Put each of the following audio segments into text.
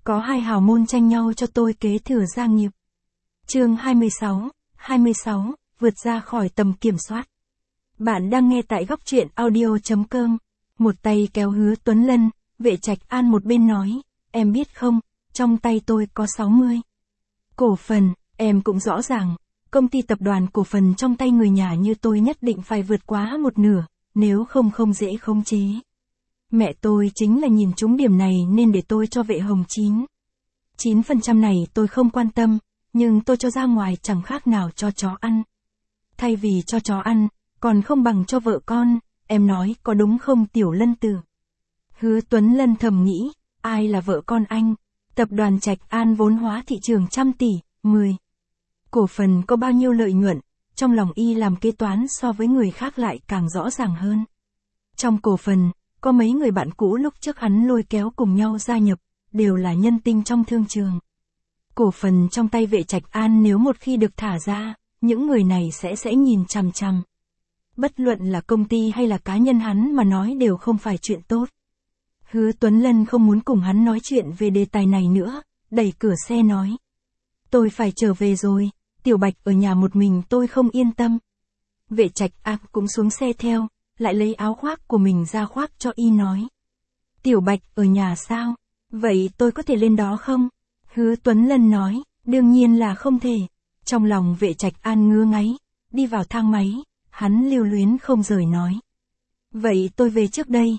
có hai hào môn tranh nhau cho tôi kế thừa gia nghiệp. Chương 26, vượt ra khỏi tầm kiểm soát. Bạn đang nghe tại góc truyện audio.com. Một tay kéo Hứa Tuấn Lân, Vệ Trạch An một bên nói, em biết không, trong tay tôi có 60 cổ phần, em cũng rõ ràng, công ty tập đoàn cổ phần trong tay người nhà như tôi nhất định phải vượt quá một nửa, nếu không không dễ khống chế. Mẹ tôi chính là nhìn trúng điểm này nên để tôi cho Vệ Hồng 9% này tôi không quan tâm, nhưng tôi cho ra ngoài chẳng khác nào cho chó ăn. Thay vì cho chó ăn, còn không bằng cho vợ con, em nói có đúng không Tiểu Lân Tử? Hứa Tuấn Lân thầm nghĩ, ai là vợ con anh? Tập đoàn Trạch An vốn hóa thị trường trăm tỷ, 10 cổ phần có bao nhiêu lợi nhuận, trong lòng y làm kế toán so với người khác lại càng rõ ràng hơn. Trong cổ phần, có mấy người bạn cũ lúc trước hắn lôi kéo cùng nhau gia nhập, đều là nhân tinh trong thương trường. Cổ phần trong tay Vệ Trạch An nếu một khi được thả ra, những người này sẽ nhìn chằm chằm. Bất luận là công ty hay là cá nhân hắn mà nói đều không phải chuyện tốt. Hứa Tuấn Lân không muốn cùng hắn nói chuyện về đề tài này nữa, đẩy cửa xe nói. Tôi phải trở về rồi, Tiểu Bạch ở nhà một mình tôi không yên tâm. Vệ Trạch An cũng xuống xe theo, lại lấy áo khoác của mình ra khoác cho y nói. Tiểu Bạch ở nhà sao? Vậy tôi có thể lên đó không? Hứa Tuấn Lân nói, đương nhiên là không thể. Trong lòng Vệ Trạch An ngứa ngáy, đi vào thang máy, hắn lưu luyến không rời nói. Vậy tôi về trước đây,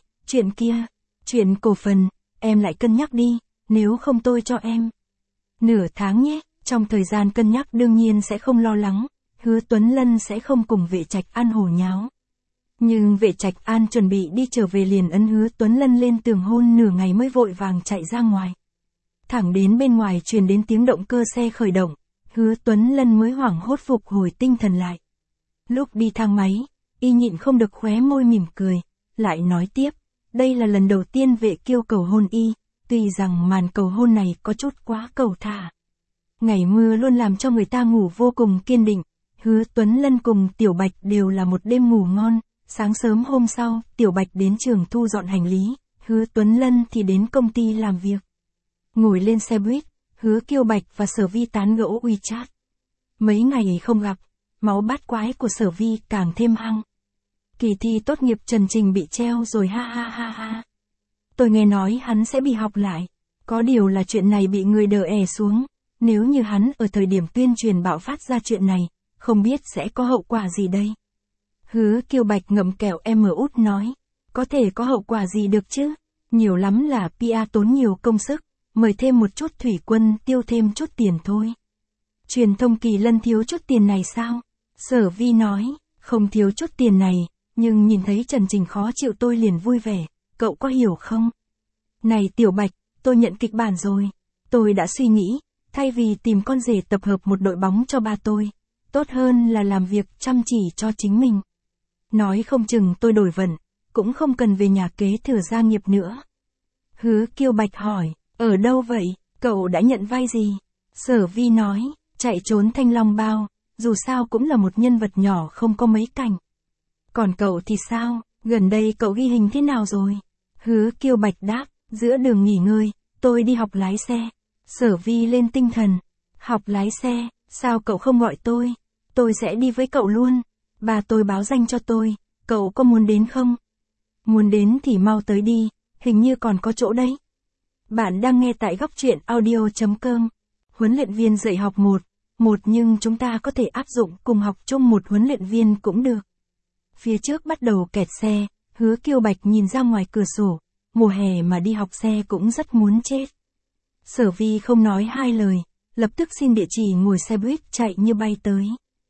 chuyện cổ phần, em lại cân nhắc đi, nếu không tôi cho em nửa tháng nhé. Trong thời gian cân nhắc đương nhiên sẽ không lo lắng, Hứa Tuấn Lân sẽ không cùng Vệ Trạch An hồ nháo. Nhưng Vệ Trạch An chuẩn bị đi trở về liền ấn Hứa Tuấn Lân lên tường hôn nửa ngày mới vội vàng chạy ra ngoài. Thẳng đến bên ngoài truyền đến tiếng động cơ xe khởi động, Hứa Tuấn Lân mới hoảng hốt phục hồi tinh thần lại. Lúc đi thang máy, y nhịn không được khóe môi mỉm cười, lại nói tiếp, đây là lần đầu tiên Vệ Kiêu cầu hôn y, tuy rằng màn cầu hôn này có chút quá cầu thả. Ngày mưa luôn làm cho người ta ngủ vô cùng kiên định, Hứa Tuấn Lân cùng Tiểu Bạch đều là một đêm ngủ ngon, sáng sớm hôm sau, Tiểu Bạch đến trường thu dọn hành lý, Hứa Tuấn Lân thì đến công ty làm việc. Ngồi lên xe buýt, Hứa Kiêu Bạch và Sở Vi tán gẫu WeChat. Mấy ngày không gặp, máu bát quái của Sở Vi càng thêm hăng. Kỳ thi tốt nghiệp Trần Trình bị treo rồi ha ha ha ha. Tôi nghe nói hắn sẽ bị học lại, có điều là chuyện này bị người đờ ẻ xuống. Nếu như hắn ở thời điểm tuyên truyền bạo phát ra chuyện này, không biết sẽ có hậu quả gì đây. Hứa Kiêu Bạch ngậm kẹo út nói, có thể có hậu quả gì được chứ, nhiều lắm là PR tốn nhiều công sức, mời thêm một chút thủy quân tiêu thêm chút tiền thôi. Truyền thông Kỳ Lân thiếu chút tiền này sao? Sở Vi nói, không thiếu chút tiền này, nhưng nhìn thấy Trần Trình khó chịu tôi liền vui vẻ, cậu có hiểu không? Này Tiểu Bạch, tôi nhận kịch bản rồi, tôi đã suy nghĩ. Thay vì tìm con rể tập hợp một đội bóng cho ba tôi, tốt hơn là làm việc chăm chỉ cho chính mình. Nói không chừng tôi đổi vận, cũng không cần về nhà kế thừa gia nghiệp nữa. Hứa Kiêu Bạch hỏi, ở đâu vậy, cậu đã nhận vai gì? Sở Vi nói, chạy trốn Thanh Long Bao, dù sao cũng là một nhân vật nhỏ không có mấy cảnh. Còn cậu thì sao, gần đây cậu ghi hình thế nào rồi? Hứa Kiêu Bạch đáp, giữa đường nghỉ ngơi, tôi đi học lái xe. Sở Vi lên tinh thần, học lái xe, sao cậu không gọi tôi sẽ đi với cậu luôn, bà tôi báo danh cho tôi, cậu có muốn đến không? Muốn đến thì mau tới đi, hình như còn có chỗ đấy. Bạn đang nghe tại góc truyện audio.com, huấn luyện viên dạy học một nhưng chúng ta có thể áp dụng cùng học chung một huấn luyện viên cũng được. Phía trước bắt đầu kẹt xe, Hứa Kiêu Bạch nhìn ra ngoài cửa sổ, mùa hè mà đi học xe cũng rất muốn chết. Sở Vi không nói hai lời, lập tức xin địa chỉ ngồi xe buýt chạy như bay tới.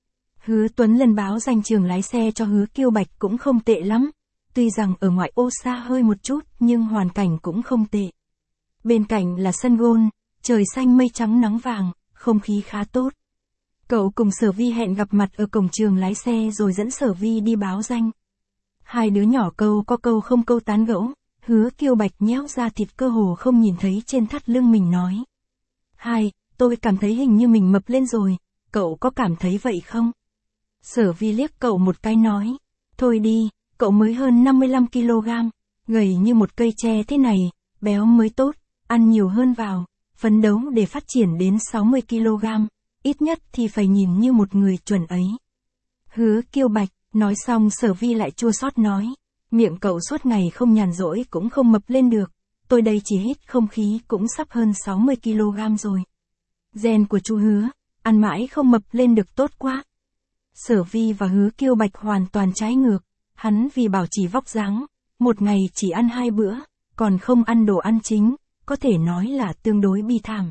Hứa Tuấn Lân báo danh trường lái xe cho Hứa Kiêu Bạch cũng không tệ lắm, tuy rằng ở ngoại ô xa hơi một chút nhưng hoàn cảnh cũng không tệ. Bên cạnh là sân golf, trời xanh mây trắng nắng vàng, không khí khá tốt. Cậu cùng Sở Vi hẹn gặp mặt ở cổng trường lái xe rồi dẫn Sở Vi đi báo danh. Hai đứa nhỏ câu có câu không câu tán gẫu. Hứa Kiêu Bạch nhéo ra thịt cơ hồ không nhìn thấy trên thắt lưng mình nói. Tôi cảm thấy hình như mình mập lên rồi, cậu có cảm thấy vậy không? Sở Vi liếc cậu một cái nói. Thôi đi, cậu mới hơn 55 kg, gầy như một cây tre thế này, béo mới tốt, ăn nhiều hơn vào, phấn đấu để phát triển đến 60 kg, ít nhất thì phải nhìn như một người chuẩn ấy. Hứa Kiêu Bạch, nói xong Sở Vi lại chua xót nói, miệng cậu suốt ngày không nhàn rỗi cũng không mập lên được, tôi đây chỉ hít không khí cũng sắp hơn 60 kg rồi. Gen của chú Hứa, ăn mãi không mập lên được tốt quá. Sở Vi và Hứa Kiêu Bạch hoàn toàn trái ngược, hắn vì bảo trì vóc dáng, một ngày chỉ ăn 2 bữa, còn không ăn đồ ăn chính, có thể nói là tương đối bi thảm.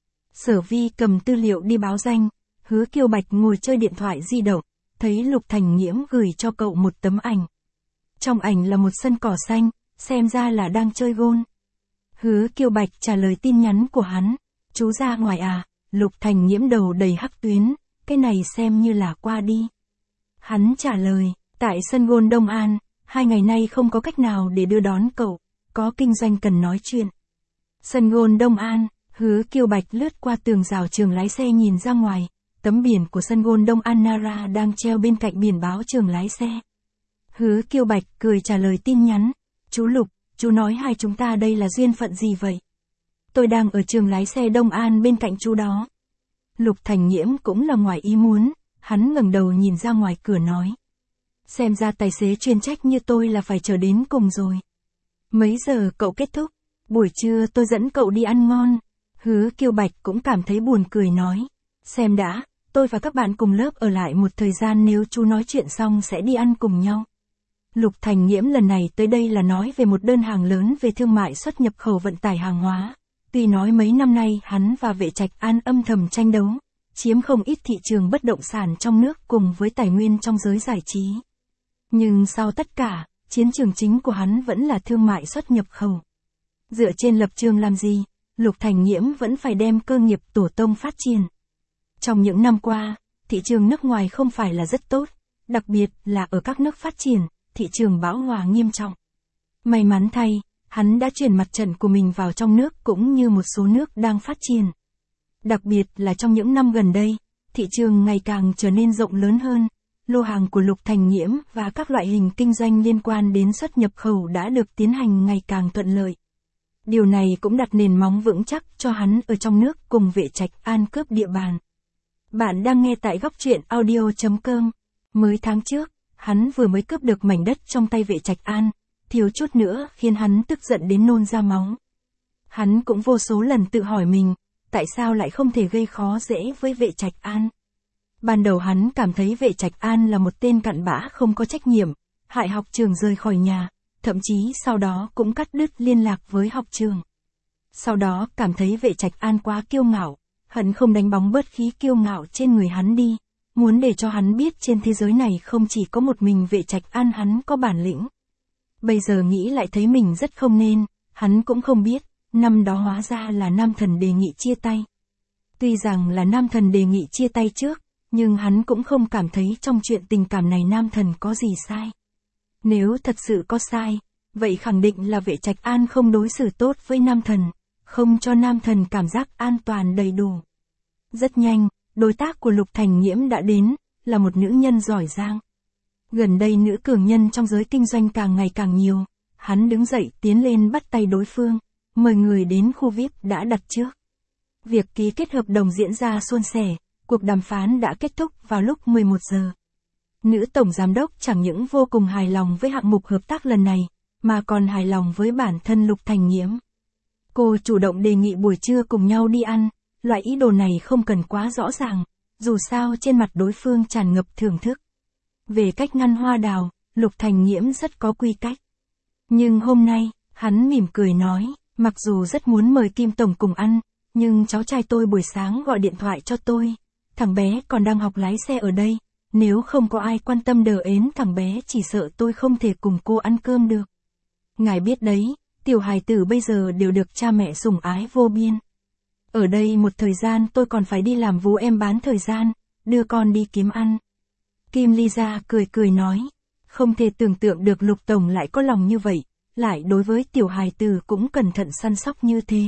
Sở Vi cầm tư liệu đi báo danh, Hứa Kiêu Bạch ngồi chơi điện thoại di động, thấy Lục Thành Nghiễm gửi cho cậu một tấm ảnh. Trong ảnh là một sân cỏ xanh, xem ra là đang chơi gôn. Hứa Kiêu Bạch trả lời tin nhắn của hắn, chú ra ngoài à? Lục Thành Nghiễm đầu đầy hắc tuyến, cái này xem như là qua đi. Hắn trả lời, tại sân gôn Đông An, 2 ngày nay không có cách nào để đưa đón cậu, có kinh doanh cần nói chuyện. Sân gôn Đông An, Hứa Kiêu Bạch lướt qua tường rào trường lái xe nhìn ra ngoài, tấm biển của sân gôn Đông An Nara đang treo bên cạnh biển báo trường lái xe. Hứa Kiêu Bạch cười trả lời tin nhắn, chú Lục, chú nói hai chúng ta đây là duyên phận gì vậy? Tôi đang ở trường lái xe Đông An bên cạnh chú đó. Lục Thành Nghiễm cũng là ngoài ý muốn, hắn ngẩng đầu nhìn ra ngoài cửa nói. Xem ra tài xế chuyên trách như tôi là phải chờ đến cùng rồi. Mấy giờ cậu kết thúc? Buổi trưa tôi dẫn cậu đi ăn ngon. Hứa Kiêu Bạch cũng cảm thấy buồn cười nói. Xem đã, tôi và các bạn cùng lớp ở lại một thời gian, nếu chú nói chuyện xong sẽ đi ăn cùng nhau. Lục Thành Nghiễm lần này tới đây là nói về một đơn hàng lớn về thương mại xuất nhập khẩu vận tải hàng hóa. Tuy nói mấy năm nay hắn và Vệ Trạch An âm thầm tranh đấu, chiếm không ít thị trường bất động sản trong nước cùng với tài nguyên trong giới giải trí. Nhưng sau tất cả, chiến trường chính của hắn vẫn là thương mại xuất nhập khẩu. Dựa trên lập trường làm gì, Lục Thành Nghiễm vẫn phải đem cơ nghiệp tổ tông phát triển. Trong những năm qua, thị trường nước ngoài không phải là rất tốt, đặc biệt là ở các nước phát triển, thị trường bão hòa nghiêm trọng. May mắn thay, hắn đã chuyển mặt trận của mình vào trong nước cũng như một số nước đang phát triển. Đặc biệt là trong những năm gần đây, thị trường ngày càng trở nên rộng lớn hơn, lô hàng của Lục Thành Nghiễm và các loại hình kinh doanh liên quan đến xuất nhập khẩu đã được tiến hành ngày càng thuận lợi. Điều này cũng đặt nền móng vững chắc cho hắn ở trong nước cùng Vệ Trạch An cướp địa bàn. Bạn đang nghe tại góc truyện audio.com. Mới tháng trước, hắn vừa mới cướp được mảnh đất trong tay Vệ Trạch An, thiếu chút nữa khiến hắn tức giận đến nôn ra máu. Hắn cũng vô số lần tự hỏi mình, tại sao lại không thể gây khó dễ với Vệ Trạch An. Ban đầu hắn cảm thấy Vệ Trạch An là một tên cặn bã không có trách nhiệm, hại học trường rời khỏi nhà, thậm chí sau đó cũng cắt đứt liên lạc với học trường. Sau đó cảm thấy Vệ Trạch An quá kiêu ngạo, hận không đánh bóng bớt khí kiêu ngạo trên người hắn đi, muốn để cho hắn biết trên thế giới này không chỉ có một mình Vệ Trạch An hắn có bản lĩnh. Bây giờ nghĩ lại thấy mình rất không nên, hắn cũng không biết, năm đó hóa ra là Nam Thần đề nghị chia tay. Tuy rằng là Nam Thần đề nghị chia tay trước, nhưng hắn cũng không cảm thấy trong chuyện tình cảm này Nam Thần có gì sai. Nếu thật sự có sai, vậy khẳng định là Vệ Trạch An không đối xử tốt với Nam Thần, không cho Nam Thần cảm giác an toàn đầy đủ. Rất nhanh, đối tác của Lục Thành Nghiễm đã đến, là một nữ nhân giỏi giang. Gần đây nữ cường nhân trong giới kinh doanh càng ngày càng nhiều, hắn đứng dậy tiến lên bắt tay đối phương, mời người đến khu VIP đã đặt trước. Việc ký kết hợp đồng diễn ra suôn sẻ, cuộc đàm phán đã kết thúc vào lúc 11 giờ. Nữ tổng giám đốc chẳng những vô cùng hài lòng với hạng mục hợp tác lần này, mà còn hài lòng với bản thân Lục Thành Nghiễm. Cô chủ động đề nghị buổi trưa cùng nhau đi ăn, loại ý đồ này không cần quá rõ ràng, dù sao trên mặt đối phương tràn ngập thưởng thức. Về cách ngăn hoa đào, Lục Thành Nghiễm rất có quy cách. Nhưng hôm nay, hắn mỉm cười nói, mặc dù rất muốn mời Kim Tổng cùng ăn, nhưng cháu trai tôi buổi sáng gọi điện thoại cho tôi, thằng bé còn đang học lái xe ở đây, nếu không có ai quan tâm đờ ến thằng bé chỉ sợ tôi không thể cùng cô ăn cơm được. Ngài biết đấy, tiểu hài tử bây giờ đều được cha mẹ sủng ái vô biên. Ở đây một thời gian tôi còn phải đi làm vú em bán thời gian, đưa con đi kiếm ăn. Kim Ly Gia cười cười nói, không thể tưởng tượng được Lục Tổng lại có lòng như vậy, lại đối với tiểu hài tử cũng cẩn thận săn sóc như thế.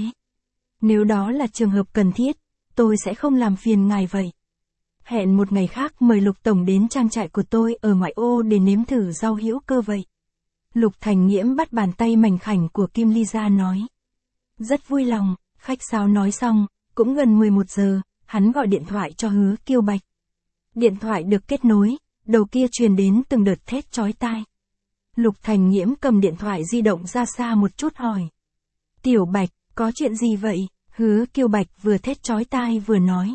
Nếu đó là trường hợp cần thiết, tôi sẽ không làm phiền ngài vậy. Hẹn một ngày khác mời Lục Tổng đến trang trại của tôi ở ngoại ô để nếm thử rau hữu cơ vậy. Lục Thành Nghiễm bắt bàn tay mảnh khảnh của Kim Ly Gia nói. Rất vui lòng, Khách sáo nói xong, cũng gần 11 giờ, hắn gọi điện thoại cho Hứa Kiêu Bạch. Điện thoại được kết nối, đầu kia truyền đến từng đợt thét chói tai. Lục Thành Nghiễm cầm điện thoại di động ra xa một chút hỏi. Tiểu Bạch, có chuyện gì vậy? Hứa Kiêu Bạch vừa thét chói tai vừa nói.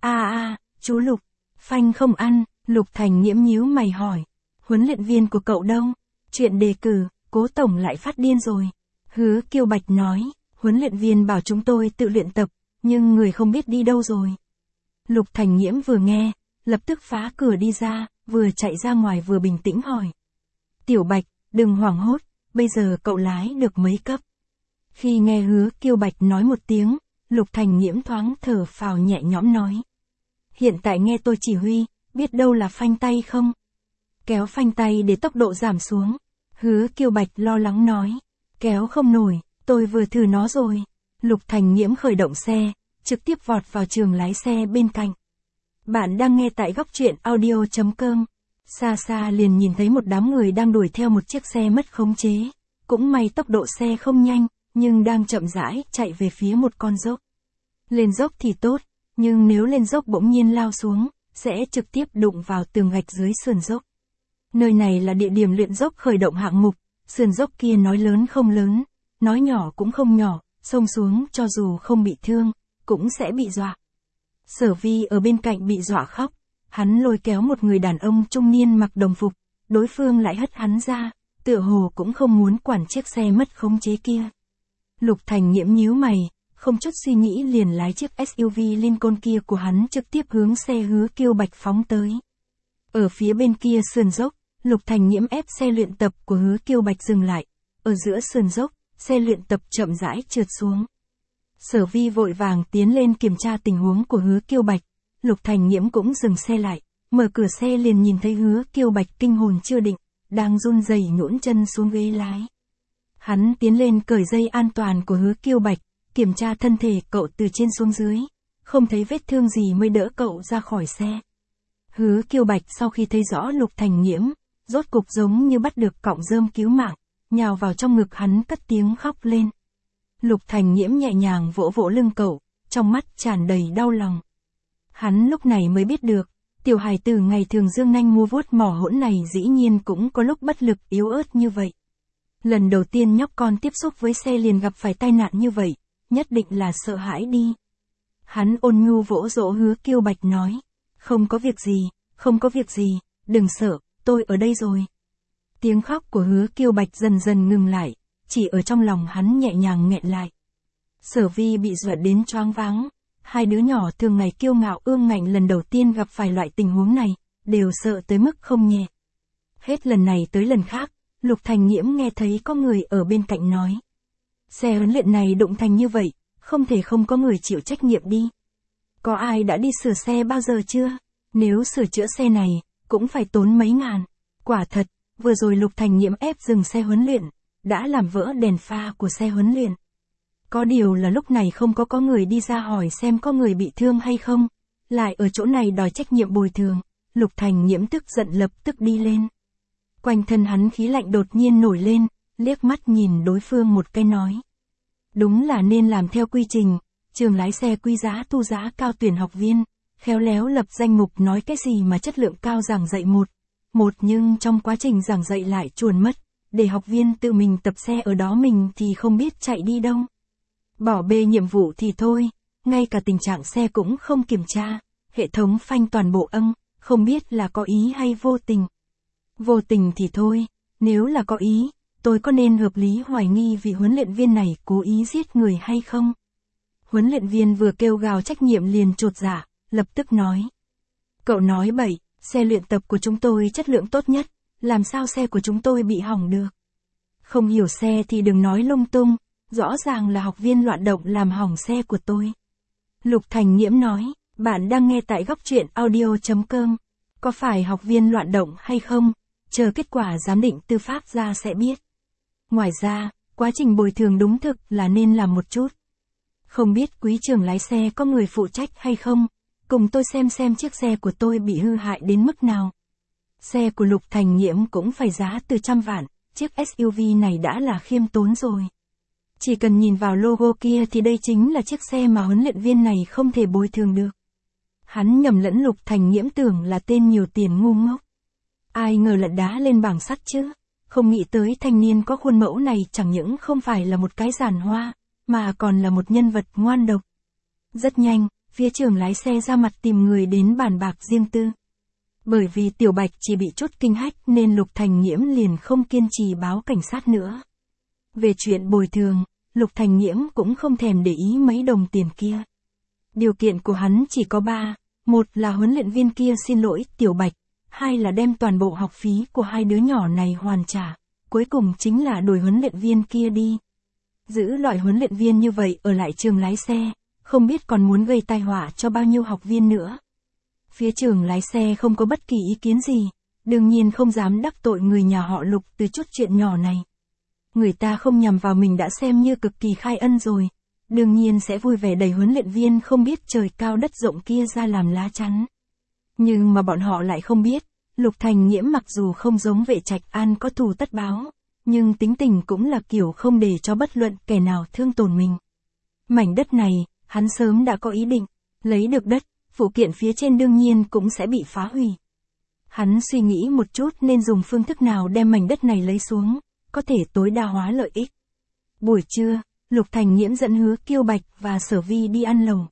Chú Lục, phanh không ăn. Lục Thành Nghiễm nhíu mày hỏi. Huấn luyện viên của cậu đâu? Chuyện đề cử, Cố tổng lại phát điên rồi. Hứa Kiêu Bạch nói, huấn luyện viên bảo chúng tôi tự luyện tập, nhưng người không biết đi đâu rồi. Lục Thành Nghiễm vừa nghe, lập tức phá cửa đi ra, vừa chạy ra ngoài vừa bình tĩnh hỏi. Tiểu Bạch, đừng hoảng hốt, bây giờ cậu lái được mấy cấp? Khi nghe Hứa Kiêu Bạch nói một tiếng, Lục Thành Nghiễm thoáng thở phào nhẹ nhõm nói. Hiện tại nghe tôi chỉ huy, biết đâu là phanh tay không? Kéo phanh tay để tốc độ giảm xuống. Hứa Kiêu Bạch lo lắng nói. Kéo không nổi, tôi vừa thử nó rồi. Lục Thành Nghiễm khởi động xe, trực tiếp vọt vào trường lái xe bên cạnh. Bạn đang nghe tại góc truyện audio.com. Xa xa liền nhìn thấy một đám người đang đuổi theo một chiếc xe mất khống chế. Cũng may tốc độ xe không nhanh, nhưng đang chậm rãi chạy về phía một con dốc. Lên dốc thì tốt, nhưng nếu lên dốc bỗng nhiên lao xuống, sẽ trực tiếp đụng vào tường gạch dưới sườn dốc. Nơi này là địa điểm luyện dốc khởi động hạng mục, sườn dốc kia nói lớn không lớn, nói nhỏ cũng không nhỏ, xông xuống cho dù không bị thương, cũng sẽ bị dọa. Sở Vi ở bên cạnh bị dọa khóc, hắn lôi kéo một người đàn ông trung niên mặc đồng phục, đối phương lại hất hắn ra, tựa hồ cũng không muốn quản chiếc xe mất khống chế kia. Lục Thành Nghiễm nhíu mày, không chút suy nghĩ liền lái chiếc SUV Lincoln kia của hắn trực tiếp hướng xe Hứa Kiêu Bạch phóng tới. Ở phía bên kia sườn dốc, Lục Thành Nghiễm ép xe luyện tập của Hứa Kiêu Bạch dừng lại. Ở giữa sườn dốc, xe luyện tập chậm rãi trượt xuống. Sở Vi vội vàng tiến lên kiểm tra tình huống của Hứa Kiêu Bạch. Lục Thành Nghiễm cũng dừng xe lại, mở cửa xe liền nhìn thấy Hứa Kiêu Bạch kinh hồn chưa định, đang run rẩy nhũn chân xuống ghế lái. Hắn tiến lên cởi dây an toàn của Hứa Kiêu Bạch, kiểm tra thân thể cậu từ trên xuống dưới, không thấy vết thương gì mới đỡ cậu ra khỏi xe. Hứa Kiêu Bạch sau khi thấy rõ Lục Thành Nghiễm, rốt cục giống như bắt được cọng rơm cứu mạng, nhào vào trong ngực hắn cất tiếng khóc lên. Lục Thành Nghiễm nhẹ nhàng vỗ vỗ lưng cậu, trong mắt tràn đầy đau lòng. Hắn lúc này mới biết được, tiểu hài tử ngày thường dương nanh mua vuốt mỏ hỗn này dĩ nhiên cũng có lúc bất lực yếu ớt như vậy. Lần đầu tiên nhóc con tiếp xúc với xe liền gặp phải tai nạn như vậy, nhất định là sợ hãi đi. Hắn ôn nhu vỗ dỗ Hứa Kiêu Bạch nói, không có việc gì, không có việc gì, đừng sợ, tôi ở đây rồi. Tiếng khóc của Hứa Kiêu Bạch dần dần ngừng lại, chỉ ở trong lòng hắn nhẹ nhàng nghẹn lại. Sở Vi bị dọa đến choáng váng, hai đứa nhỏ thường ngày kiêu ngạo ương ngạnh lần đầu tiên gặp phải loại tình huống này, đều sợ tới mức không nhẹ. Hết lần này tới lần khác, Lục Thành Nghiễm nghe thấy có người ở bên cạnh nói. Xe huấn luyện này đụng thành như vậy, không thể không có người chịu trách nhiệm đi. Có ai đã đi sửa xe bao giờ chưa? Nếu sửa chữa xe này, cũng phải tốn mấy ngàn. Quả thật, vừa rồi Lục Thành Nghiễm ép dừng xe huấn luyện, đã làm vỡ đèn pha của xe huấn luyện. Có điều là lúc này không có người đi ra hỏi xem có người bị thương hay không, lại ở chỗ này đòi trách nhiệm bồi thường, Lục Thành Nghiễm tức giận lập tức đi lên. Quanh thân hắn khí lạnh đột nhiên nổi lên, liếc mắt nhìn đối phương một cái nói. Đúng là nên làm theo quy trình, trường lái xe quy giá thu giá cao tuyển học viên, khéo léo lập danh mục nói cái gì mà chất lượng cao giảng dạy một nhưng trong quá trình giảng dạy lại chuồn mất, để học viên tự mình tập xe ở đó mình thì không biết chạy đi đâu. Bỏ bê nhiệm vụ thì thôi, ngay cả tình trạng xe cũng không kiểm tra, hệ thống phanh toàn bộ không biết là có ý hay vô tình. Vô tình thì thôi, nếu là có ý, tôi có nên hợp lý hoài nghi vị huấn luyện viên này cố ý giết người hay không? Huấn luyện viên vừa kêu gào trách nhiệm liền chột dạ, lập tức nói. Cậu nói bậy, xe luyện tập của chúng tôi chất lượng tốt nhất, làm sao xe của chúng tôi bị hỏng được? Không hiểu xe thì đừng nói lung tung, rõ ràng là học viên loạn động làm hỏng xe của tôi. Lục Thành Nghiễm nói, bạn đang nghe tại góc truyện audio.com, có phải học viên loạn động hay không? Chờ kết quả giám định tư pháp ra sẽ biết. Ngoài ra, quá trình bồi thường đúng thực là nên làm một chút. Không biết quý trưởng lái xe có người phụ trách hay không? Cùng tôi xem chiếc xe của tôi bị hư hại đến mức nào. Xe của Lục Thành Nghiễm cũng phải giá từ 100 vạn, chiếc SUV này đã là khiêm tốn rồi. Chỉ cần nhìn vào logo kia thì đây chính là chiếc xe mà huấn luyện viên này không thể bồi thường được. Hắn nhầm lẫn Lục Thành Nghiễm tưởng là tên nhiều tiền ngu ngốc. Ai ngờ lật đá lên bảng sắt chứ, không nghĩ tới thanh niên có khuôn mẫu này chẳng những không phải là một cái giàn hoa, mà còn là một nhân vật ngoan độc. Rất nhanh, phía trường lái xe ra mặt tìm người đến bàn bạc riêng tư. Bởi vì Tiểu Bạch chỉ bị chút kinh hách nên Lục Thành Nghiễm liền không kiên trì báo cảnh sát nữa. Về chuyện bồi thường, Lục Thành Nghiễm cũng không thèm để ý mấy đồng tiền kia. Điều kiện của hắn chỉ có 3, một là huấn luyện viên kia xin lỗi Tiểu Bạch, 2 là đem toàn bộ học phí của hai đứa nhỏ này hoàn trả, cuối cùng chính là đuổi huấn luyện viên kia đi. Giữ loại huấn luyện viên như vậy ở lại trường lái xe, không biết còn muốn gây tai họa cho bao nhiêu học viên nữa. Phía trường lái xe không có bất kỳ ý kiến gì, đương nhiên không dám đắc tội người nhà họ Lục từ chút chuyện nhỏ này. Người ta không nhằm vào mình đã xem như cực kỳ khai ân rồi, đương nhiên sẽ vui vẻ đẩy huấn luyện viên không biết trời cao đất rộng kia ra làm lá chắn. Nhưng mà bọn họ lại không biết, Lục Thành Nghiễm mặc dù không giống Vệ Trạch An có thù tất báo, nhưng tính tình cũng là kiểu không để cho bất luận kẻ nào thương tổn mình. Mảnh đất này, hắn sớm đã có ý định, lấy được đất, phụ kiện phía trên đương nhiên cũng sẽ bị phá hủy. Hắn suy nghĩ một chút nên dùng phương thức nào đem mảnh đất này lấy xuống, có thể tối đa hóa lợi ích. Buổi trưa, Lục Thành Nghiễm dẫn Hứa Kiêu Bạch và Sở Vi đi ăn lẩu.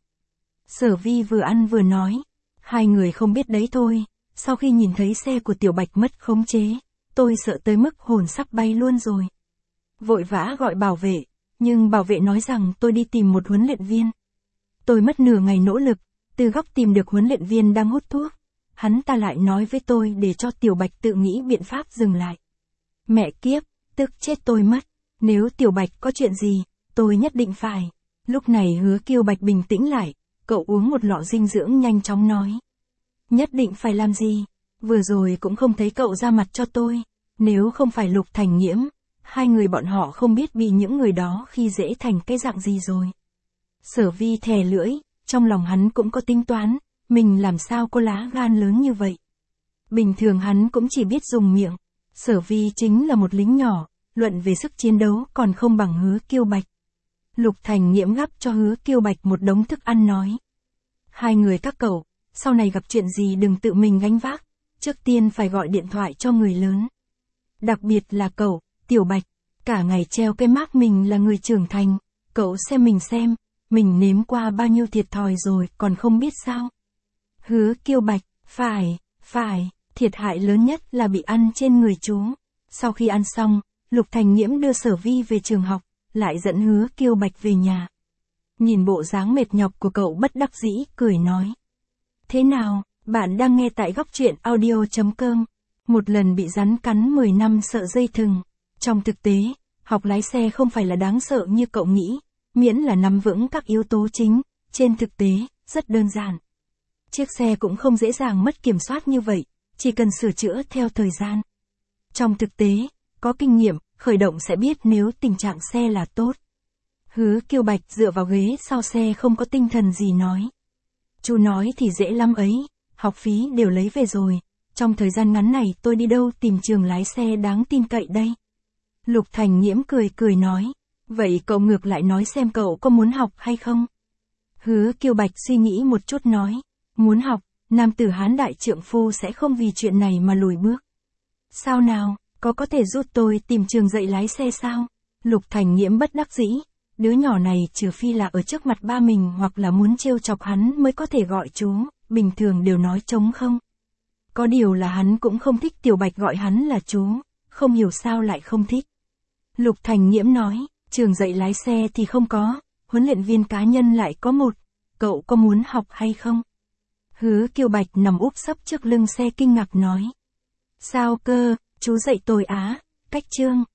Sở Vi vừa ăn vừa nói, hai người không biết đấy thôi, sau khi nhìn thấy xe của Tiểu Bạch mất khống chế, tôi sợ tới mức hồn sắp bay luôn rồi. Vội vã gọi bảo vệ, nhưng bảo vệ nói rằng tôi đi tìm một huấn luyện viên. Tôi mất nửa ngày nỗ lực, từ góc tìm được huấn luyện viên đang hút thuốc. Hắn ta lại nói với tôi để cho Tiểu Bạch tự nghĩ biện pháp dừng lại. Mẹ kiếp, tức chết tôi mất, nếu Tiểu Bạch có chuyện gì, tôi nhất định phải. Lúc này Hứa Kiêu Bạch bình tĩnh lại, cậu uống một lọ dinh dưỡng nhanh chóng nói. Nhất định phải làm gì, vừa rồi cũng không thấy cậu ra mặt cho tôi, nếu không phải Lục Thành Nghiễm, hai người bọn họ không biết bị những người đó khi dễ thành cái dạng gì rồi. Sở Vi thè lưỡi, trong lòng hắn cũng có tính toán, mình làm sao có lá gan lớn như vậy. Bình thường hắn cũng chỉ biết dùng miệng, Sở Vi chính là một lính nhỏ, luận về sức chiến đấu còn không bằng Hứa Kiêu Bạch. Lục Thành Nghiễm gắp cho Hứa Kiêu Bạch một đống thức ăn nói. Hai người các cậu, sau này gặp chuyện gì đừng tự mình gánh vác, trước tiên phải gọi điện thoại cho người lớn. Đặc biệt là cậu, Tiểu Bạch, cả ngày treo cái mác mình là người trưởng thành, cậu xem, mình nếm qua bao nhiêu thiệt thòi rồi còn không biết sao. Hứa Kiêu Bạch, phải, thiệt hại lớn nhất là bị ăn trên người chú. Sau khi ăn xong, Lục Thành Nghiễm đưa Sở Vi về trường học, lại dẫn Hứa Kiêu Bạch về nhà. Nhìn bộ dáng mệt nhọc của cậu bất đắc dĩ, cười nói. Thế nào, bạn đang nghe tại góc truyện audio.com. Một lần bị rắn cắn 10 năm sợ dây thừng. Trong thực tế, học lái xe không phải là đáng sợ như cậu nghĩ, miễn là nắm vững các yếu tố chính, trên thực tế, rất đơn giản. Chiếc xe cũng không dễ dàng mất kiểm soát như vậy, chỉ cần sửa chữa theo thời gian. Trong thực tế, có kinh nghiệm, khởi động sẽ biết nếu tình trạng xe là tốt. Hứa Kiêu Bạch dựa vào ghế sau xe không có tinh thần gì nói. Chú nói thì dễ lắm ấy, học phí đều lấy về rồi, trong thời gian ngắn này tôi đi đâu tìm trường lái xe đáng tin cậy đây. Lục Thành Nghiễm cười nói, vậy cậu ngược lại nói xem cậu có muốn học hay không. Hứa Kiêu Bạch suy nghĩ một chút nói, muốn học, nam tử Hán đại trượng phu sẽ không vì chuyện này mà lùi bước. Sao nào, có thể giúp tôi tìm trường dạy lái xe sao? Lục Thành Nghiễm bất đắc dĩ, đứa nhỏ này trừ phi là ở trước mặt ba mình hoặc là muốn trêu chọc hắn mới có thể gọi chú, bình thường đều nói trống không. Có điều là hắn cũng không thích Tiểu Bạch gọi hắn là chú, không hiểu sao lại không thích. Lục Thành Nghiễm nói, trường dạy lái xe thì không có, huấn luyện viên cá nhân lại có một, cậu có muốn học hay không? Hứa Kiêu Bạch nằm úp sấp trước lưng xe kinh ngạc nói. Sao cơ, chú dạy tôi á, cách chương.